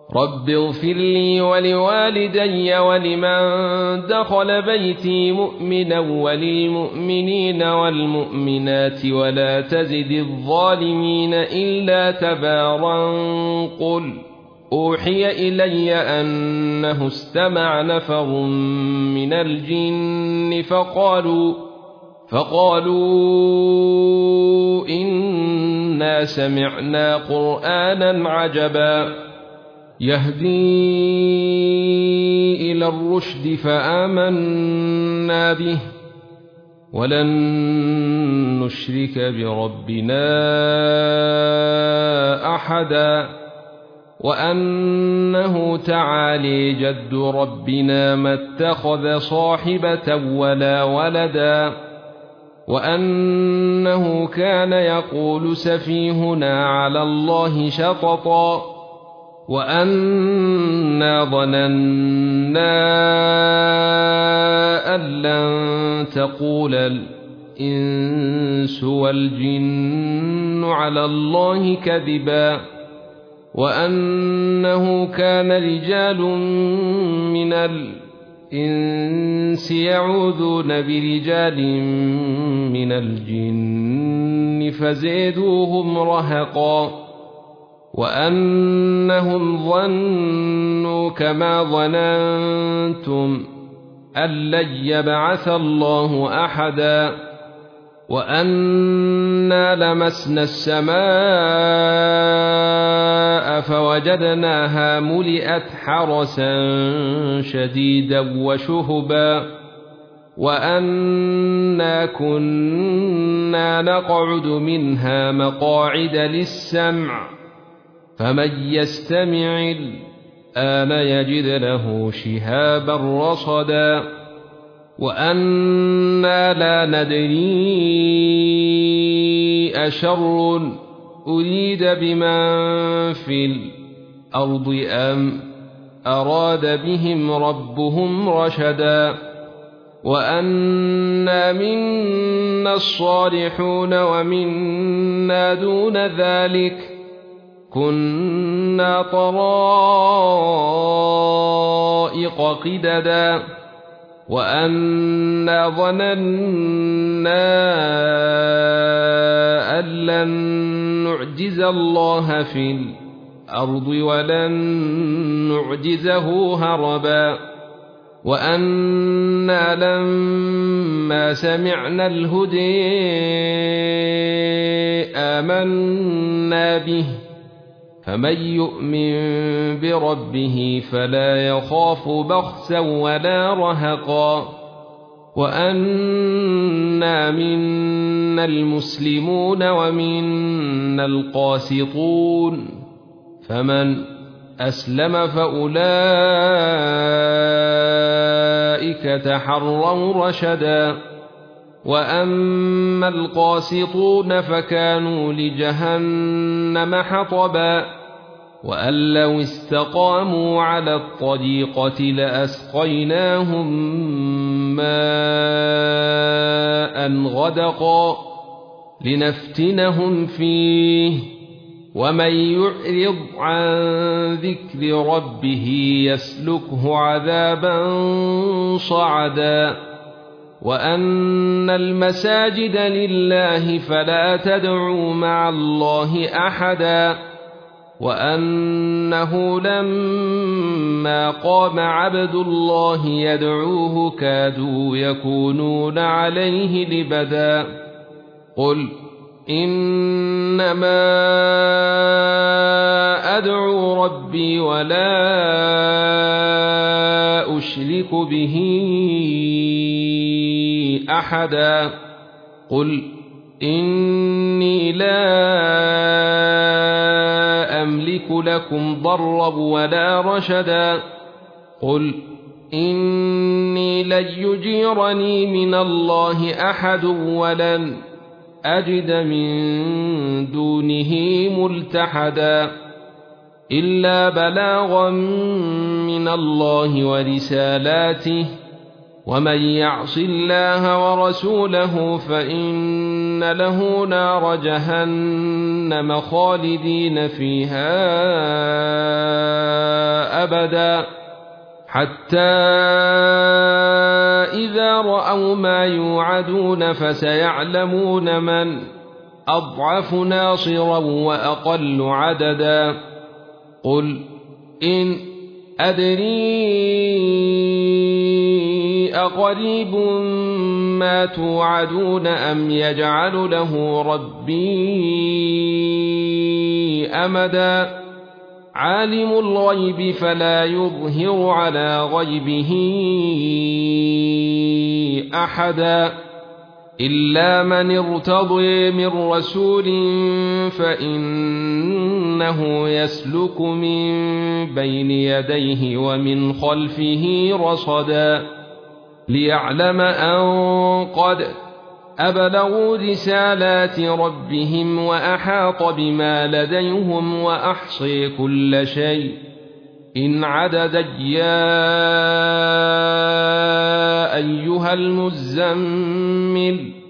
رب اغفر لي ولوالدي ولمن دخل بيتي مؤمنا وللمؤمنين والمؤمنات ولا تزد الظالمين إلا تبارا. قل أوحي إلي أنه استمع نفر من الجن فقالوا إنا سمعنا قرآنا عجبا يهدي إلى الرشد فآمنا به ولن نشرك بربنا أحدا وأنه تعالي جد ربنا ما اتخذ صاحبة ولا ولدا وأنه كان يقول سفيهنا على الله شططا وأنا ظننا أن لن تقول الإنس والجن على الله كذبا وأنه كان رجال من الإنس يعوذون برجال من الجن فزادوهم رهقا وأنهم ظنوا كما ظننتم أن لن يبعث الله أحدا وأنا لمسنا السماء فوجدناها ملئت حرسا شديدا وشهبا وأنا كنا نقعد منها مقاعد للسمع فمن يستمع الآن يجد له شهابا رصدا وأنا لا ندري أشر أريد بمن في الأرض أم أراد بهم ربهم رشدا وأنا منا الصالحون ومنا دون ذلك كنا طرائق قددا وأنا ظننا أن لن نعجز الله في الأرض ولن نعجزه هربا وأنا لما سمعنا الهدى آمنا به فمن يؤمن بربه فلا يخاف بخسا ولا رهقا وأنا منا المسلمون ومنا القاسطون فمن أسلم فأولئك تحروا رشدا وأما القاسطون فكانوا لجهنم حطبا وأن لو استقاموا على الطريقة لأسقيناهم ماء غدقا لنفتنهم فيه ومن يعرض عن ذكر ربه يسلكه عذابا صعدا وأن المساجد لله فلا تدعوا مع الله أحدا وأنه لما قام عبد الله يدعوه كادوا يكونون عليه لبدا قل إنما أدعو ربي ولا أشرك به أحدا قل إني لا أملك لكم ضرا ولا رشدا قل إني لن يجيرني من الله أحد ولن أجد من دونه ملتحدا إلا بلاغا من الله ورسالاته ومن يعص الله ورسوله فإن له نار جهنم خالدين فيها أبدا حتى إذا رأوا ما يوعدون فسيعلمون من أضعف ناصرا وأقل عددا قل إن أدري أقريب ما توعدون أم يجعل له ربي أمدا عالم الغيب فلا يظهر على غيبه أحدا إلا من ارتضي من رسول فإنه يسلك من بين يديه ومن خلفه رصدا ليعلم أن قد أبلغوا رسالات ربهم وأحاط بما لديهم وأحصي كل شيء إن عددا يا أيها المزمل